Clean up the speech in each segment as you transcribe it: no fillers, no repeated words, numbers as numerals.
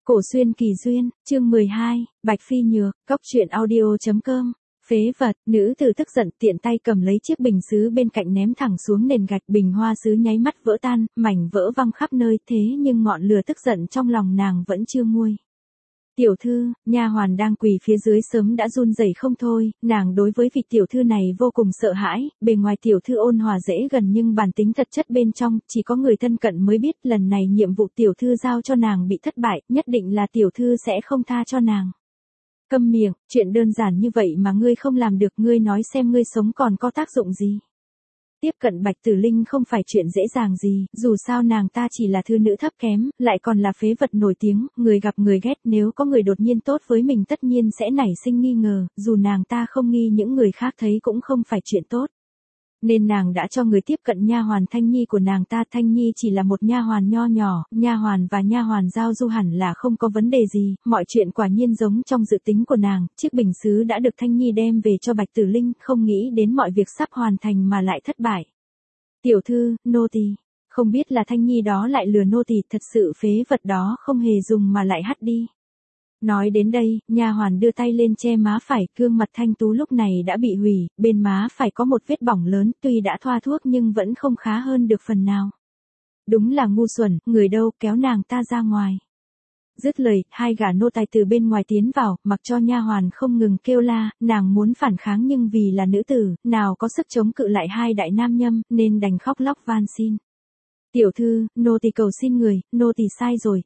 Cổ xuyên kỳ duyên, chương 12, Bạch Phi Nhược, Cốc truyện audio.com. Phế vật, nữ tử tức giận tiện tay cầm lấy chiếc bình sứ bên cạnh ném thẳng xuống nền gạch, bình hoa sứ nháy mắt vỡ tan, mảnh vỡ văng khắp nơi, thế nhưng ngọn lửa tức giận trong lòng nàng vẫn chưa nguôi. Tiểu thư, nha hoàn đang quỳ phía dưới sớm đã run rẩy không thôi, nàng đối với vị tiểu thư này vô cùng sợ hãi, bề ngoài tiểu thư ôn hòa dễ gần nhưng bản tính thật chất bên trong, chỉ có người thân cận mới biết lần này nhiệm vụ tiểu thư giao cho nàng bị thất bại, nhất định là tiểu thư sẽ không tha cho nàng. Câm miệng, chuyện đơn giản như vậy mà ngươi không làm được, ngươi nói xem ngươi sống còn có tác dụng gì. Tiếp cận Bạch Tử Linh không phải chuyện dễ dàng gì, dù sao nàng ta chỉ là thư nữ thấp kém, lại còn là phế vật nổi tiếng, người gặp người ghét, nếu có người đột nhiên tốt với mình tất nhiên sẽ nảy sinh nghi ngờ, dù nàng ta không nghi những người khác thấy cũng không phải chuyện tốt. Nên nàng đã cho người tiếp cận nha hoàn Thanh Nhi của nàng ta. Thanh Nhi chỉ là một nha hoàn nho nhỏ, nha hoàn và nha hoàn giao du hẳn là không có vấn đề gì, mọi chuyện quả nhiên giống trong dự tính của nàng, chiếc bình sứ đã được Thanh Nhi đem về cho Bạch Tử Linh, không nghĩ đến mọi việc sắp hoàn thành mà lại thất bại. Tiểu thư, nô tỳ, không biết là Thanh Nhi đó lại lừa nô tỳ, thật sự phế vật đó không hề dùng mà lại hắt đi. Nói đến đây, nha hoàn đưa tay lên che má phải, gương mặt thanh tú lúc này đã bị hủy, bên má phải có một vết bỏng lớn, tuy đã thoa thuốc nhưng vẫn không khá hơn được phần nào. Đúng là ngu xuẩn, người đâu, kéo nàng ta ra ngoài. Dứt lời, hai gã nô tài từ bên ngoài tiến vào, mặc cho nha hoàn không ngừng kêu la, nàng muốn phản kháng nhưng vì là nữ tử, nào có sức chống cự lại hai đại nam nhâm, nên đành khóc lóc van xin. Tiểu thư, nô tỳ cầu xin người, nô tỳ sai rồi,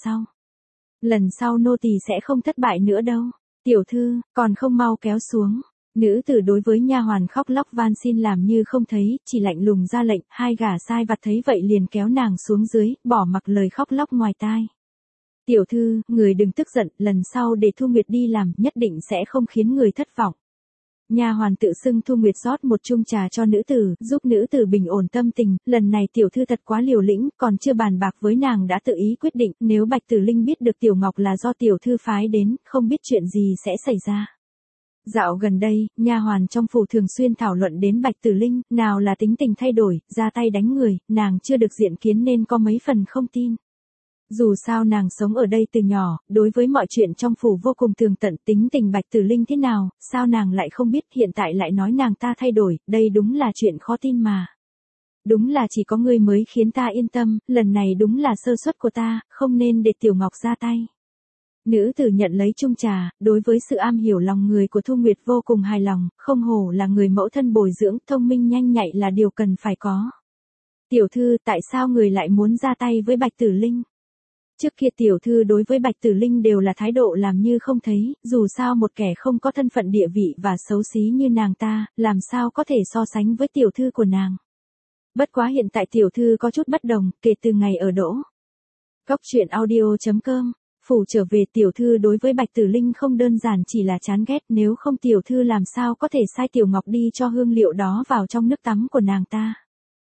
lần sau nô tỳ sẽ không thất bại nữa đâu. Tiểu thư, còn không mau kéo xuống. Nữ tử đối với nha hoàn khóc lóc van xin làm như không thấy, chỉ lạnh lùng ra lệnh, hai gã sai vặt thấy vậy liền kéo nàng xuống dưới, bỏ mặc lời khóc lóc ngoài tai. Tiểu thư, người đừng tức giận, lần sau để Thu Nguyệt đi làm, nhất định sẽ không khiến người thất vọng. Nha hoàn tự xưng Thu Nguyệt rót một chung trà cho nữ tử, giúp nữ tử bình ổn tâm tình, lần này tiểu thư thật quá liều lĩnh, còn chưa bàn bạc với nàng đã tự ý quyết định, nếu Bạch Tử Linh biết được Tiểu Ngọc là do tiểu thư phái đến, không biết chuyện gì sẽ xảy ra. Dạo gần đây, nha hoàn trong phủ thường xuyên thảo luận đến Bạch Tử Linh, nào là tính tình thay đổi, ra tay đánh người, nàng chưa được diện kiến nên có mấy phần không tin. Dù sao nàng sống ở đây từ nhỏ, đối với mọi chuyện trong phủ vô cùng tường tận, tính tình Bạch Tử Linh thế nào, sao nàng lại không biết, hiện tại lại nói nàng ta thay đổi, đây đúng là chuyện khó tin mà. Đúng là chỉ có ngươi mới khiến ta yên tâm, lần này đúng là sơ suất của ta, không nên để Tiểu Ngọc ra tay. Nữ tử nhận lấy chung trà, đối với sự am hiểu lòng người của Thu Nguyệt vô cùng hài lòng, không hổ là người mẫu thân bồi dưỡng, thông minh nhanh nhạy là điều cần phải có. Tiểu thư, tại sao người lại muốn ra tay với Bạch Tử Linh? Trước kia tiểu thư đối với Bạch Tử Linh đều là thái độ làm như không thấy, dù sao một kẻ không có thân phận địa vị và xấu xí như nàng ta, làm sao có thể so sánh với tiểu thư của nàng. Bất quá hiện tại tiểu thư có chút bất đồng, kể từ ngày ở Đỗ. Cốc truyện audio.com, phủ trở về tiểu thư đối với Bạch Tử Linh không đơn giản chỉ là chán ghét, nếu không tiểu thư làm sao có thể sai Tiểu Ngọc đi cho hương liệu đó vào trong nước tắm của nàng ta.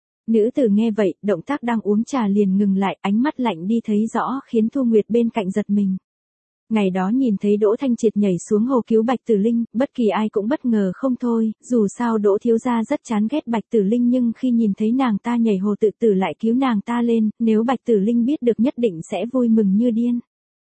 Nữ tử nghe vậy, động tác đang uống trà liền ngừng lại, ánh mắt lạnh đi thấy rõ khiến Thu Nguyệt bên cạnh giật mình. Ngày đó nhìn thấy Đỗ Thanh Triệt nhảy xuống hồ cứu Bạch Tử Linh, bất kỳ ai cũng bất ngờ không thôi, dù sao Đỗ thiếu gia rất chán ghét Bạch Tử Linh nhưng khi nhìn thấy nàng ta nhảy hồ tự tử lại cứu nàng ta lên, nếu Bạch Tử Linh biết được nhất định sẽ vui mừng như điên.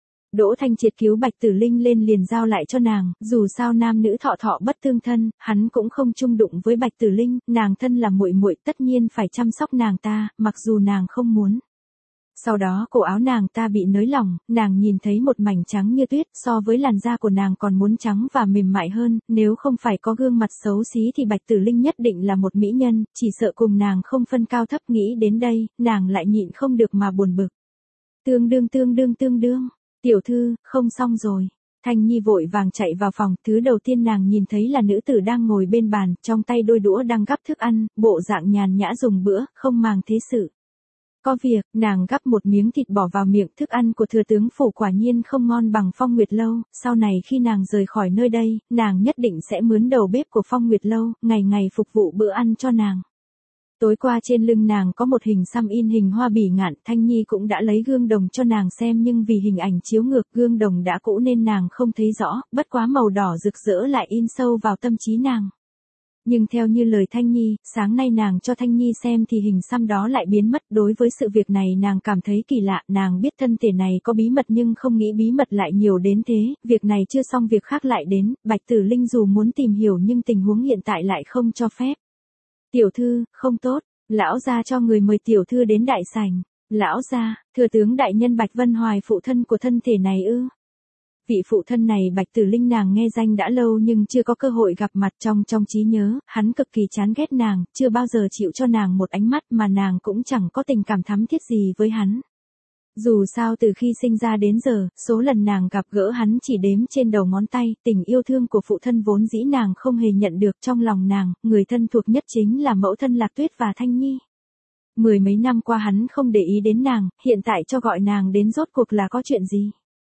Đỗ Thanh Triệt cứu Bạch Tử Linh lên liền giao lại cho nàng, dù sao nam nữ thọ thọ bất tương thân, hắn cũng không chung đụng với Bạch Tử Linh, nàng thân là muội muội tất nhiên phải chăm sóc nàng ta, mặc dù nàng không muốn. Sau đó cổ áo nàng ta bị nới lỏng, nàng nhìn thấy một mảnh trắng như tuyết, so với làn da của nàng còn muốn trắng và mềm mại hơn, nếu không phải có gương mặt xấu xí thì Bạch Tử Linh nhất định là một mỹ nhân, chỉ sợ cùng nàng không phân cao thấp. Nghĩ đến đây, nàng lại nhịn không được mà buồn bực. Tương đương. Tiểu thư, không xong rồi. Thanh Nhi vội vàng chạy vào phòng, thứ đầu tiên nàng nhìn thấy là nữ tử đang ngồi bên bàn, trong tay đôi đũa đang gắp thức ăn, bộ dạng nhàn nhã dùng bữa, không màng thế sự. Có việc, nàng gắp một miếng thịt bỏ vào miệng, thức ăn của thừa tướng phủ quả nhiên không ngon bằng Phong Nguyệt Lâu, sau này khi nàng rời khỏi nơi đây, nàng nhất định sẽ mướn đầu bếp của Phong Nguyệt Lâu, ngày ngày phục vụ bữa ăn cho nàng. Tối qua trên lưng nàng có một hình xăm in hình hoa bỉ ngạn, Thanh Nhi cũng đã lấy gương đồng cho nàng xem nhưng vì hình ảnh chiếu ngược gương đồng đã cũ nên nàng không thấy rõ, bất quá màu đỏ rực rỡ lại in sâu vào tâm trí nàng. Nhưng theo như lời Thanh Nhi, sáng nay nàng cho Thanh Nhi xem thì hình xăm đó lại biến mất. Đối với sự việc này nàng cảm thấy kỳ lạ, nàng biết thân thể này có bí mật nhưng không nghĩ bí mật lại nhiều đến thế, việc này chưa xong việc khác lại đến, Bạch Tử Linh dù muốn tìm hiểu nhưng tình huống hiện tại lại không cho phép. Tiểu thư, không tốt, lão gia cho người mời tiểu thư đến đại sảnh. Lão gia, thừa tướng đại nhân Bạch Vân Hoài phụ thân của thân thể này ư? Vị phụ thân này Bạch Tử Linh nàng nghe danh đã lâu nhưng chưa có cơ hội gặp mặt. Trong trí nhớ, hắn cực kỳ chán ghét nàng, chưa bao giờ chịu cho nàng một ánh mắt mà nàng cũng chẳng có tình cảm thắm thiết gì với hắn. Dù sao từ khi sinh ra đến giờ, số lần nàng gặp gỡ hắn chỉ đếm trên đầu ngón tay, tình yêu thương của phụ thân vốn dĩ nàng không hề nhận được. Trong lòng nàng, người thân thuộc nhất chính là mẫu thân Lạc Tuyết và Thanh Nhi. Mười mấy năm qua hắn không để ý đến nàng, hiện tại cho gọi nàng đến rốt cuộc là có chuyện gì?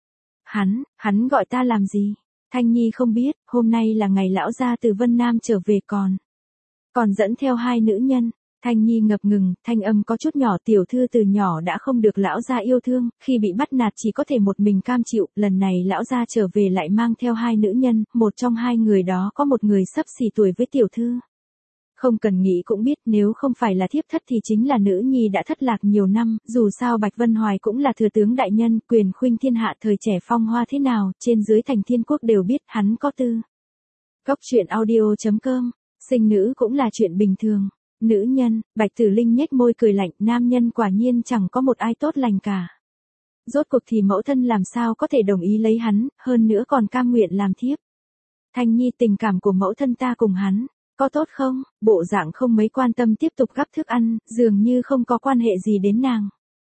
Hắn gọi ta làm gì? Thanh Nhi không biết, hôm nay là ngày lão gia từ Vân Nam trở về còn dẫn theo hai nữ nhân. Thanh Nhi ngập ngừng, thanh âm có chút nhỏ, tiểu thư từ nhỏ đã không được lão gia yêu thương, khi bị bắt nạt chỉ có thể một mình cam chịu, lần này lão gia trở về lại mang theo hai nữ nhân, một trong hai người đó có một người xấp xỉ tuổi với tiểu thư. Không cần nghĩ cũng biết nếu không phải là thiếp thất thì chính là nữ nhi đã thất lạc nhiều năm, dù sao Bạch Vân Hoài cũng là thừa tướng đại nhân, quyền khuynh thiên hạ thời trẻ phong hoa thế nào, trên dưới thành thiên quốc đều biết hắn có tư. Góc truyện audio.com, sinh nữ cũng là chuyện bình thường. Nữ nhân, Bạch Tử Linh nhếch môi cười lạnh, nam nhân quả nhiên chẳng có một ai tốt lành cả. Rốt cuộc thì mẫu thân làm sao có thể đồng ý lấy hắn, hơn nữa còn cam nguyện làm thiếp. Thanh Nhi, tình cảm của mẫu thân ta cùng hắn có tốt không? Bộ dạng không mấy quan tâm tiếp tục gắp thức ăn, dường như không có quan hệ gì đến nàng.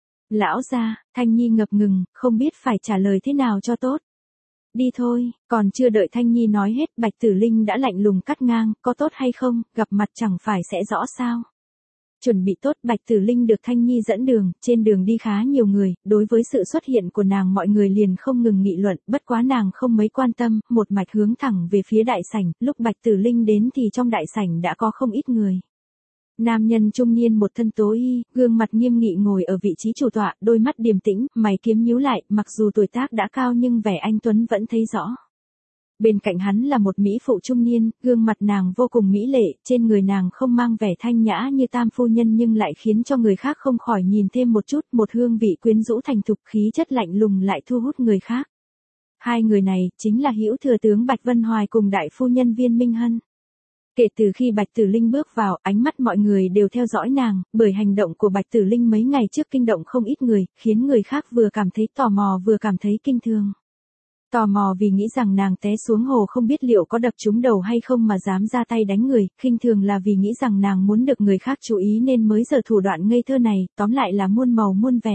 Lão gia, Thanh Nhi ngập ngừng, không biết phải trả lời thế nào cho tốt. Đi thôi, còn chưa đợi Thanh Nhi nói hết, Bạch Tử Linh đã lạnh lùng cắt ngang, có tốt hay không, gặp mặt chẳng phải sẽ rõ sao. Chuẩn bị tốt, Bạch Tử Linh được Thanh Nhi dẫn đường, trên đường đi khá nhiều người, đối với sự xuất hiện của nàng mọi người liền không ngừng nghị luận, bất quá nàng không mấy quan tâm, một mạch hướng thẳng về phía đại sảnh, lúc Bạch Tử Linh đến thì trong đại sảnh đã có không ít người. Nam nhân trung niên một thân tố y, gương mặt nghiêm nghị ngồi ở vị trí chủ tọa, đôi mắt điềm tĩnh, mày kiếm nhíu lại, mặc dù tuổi tác đã cao nhưng vẻ anh tuấn vẫn thấy rõ. Bên cạnh hắn là một mỹ phụ trung niên, gương mặt nàng vô cùng mỹ lệ, trên người nàng không mang vẻ thanh nhã như tam phu nhân nhưng lại khiến cho người khác không khỏi nhìn thêm một chút, một hương vị quyến rũ thành thục, khí chất lạnh lùng lại thu hút người khác. Hai người này, chính là hữu thừa tướng Bạch Vân Hoài cùng đại phu nhân Viên Minh Hân. Kể từ khi Bạch Tử Linh bước vào, ánh mắt mọi người đều theo dõi nàng, bởi hành động của Bạch Tử Linh mấy ngày trước kinh động không ít người, khiến người khác vừa cảm thấy tò mò vừa cảm thấy kinh thường. Tò mò vì nghĩ rằng nàng té xuống hồ không biết liệu có đập trúng đầu hay không mà dám ra tay đánh người, khinh thường là vì nghĩ rằng nàng muốn được người khác chú ý nên mới giở thủ đoạn ngây thơ này, tóm lại là muôn màu muôn vẻ.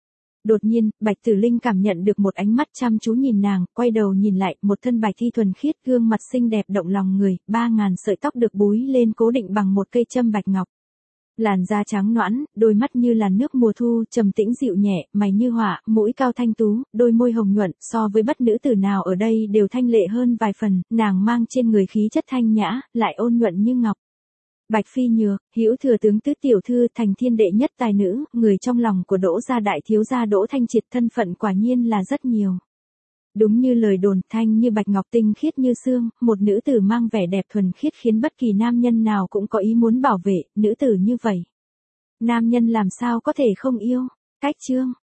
Đột nhiên, Bạch Tử Linh cảm nhận được một ánh mắt chăm chú nhìn nàng, quay đầu nhìn lại, một thân bạch thi thuần khiết, gương mặt xinh đẹp động lòng người, 3.000 sợi tóc được búi lên cố định bằng một cây châm bạch ngọc. Làn da trắng nõn, đôi mắt như làn nước mùa thu, trầm tĩnh dịu nhẹ, mày như họa, mũi cao thanh tú, đôi môi hồng nhuận, so với bất nữ tử nào ở đây đều thanh lệ hơn vài phần, nàng mang trên người khí chất thanh nhã, lại ôn nhuận như ngọc. Bạch Phi Nhược, hữu thừa tướng tứ tiểu thư, thành thiên đệ nhất tài nữ, người trong lòng của Đỗ gia đại thiếu gia Đỗ Thanh Triệt, thân phận quả nhiên là rất nhiều. Đúng như lời đồn, thanh như bạch ngọc, tinh khiết như xương, một nữ tử mang vẻ đẹp thuần khiết khiến bất kỳ nam nhân nào cũng có ý muốn bảo vệ, nữ tử như vậy. Nam nhân làm sao có thể không yêu. Cách chương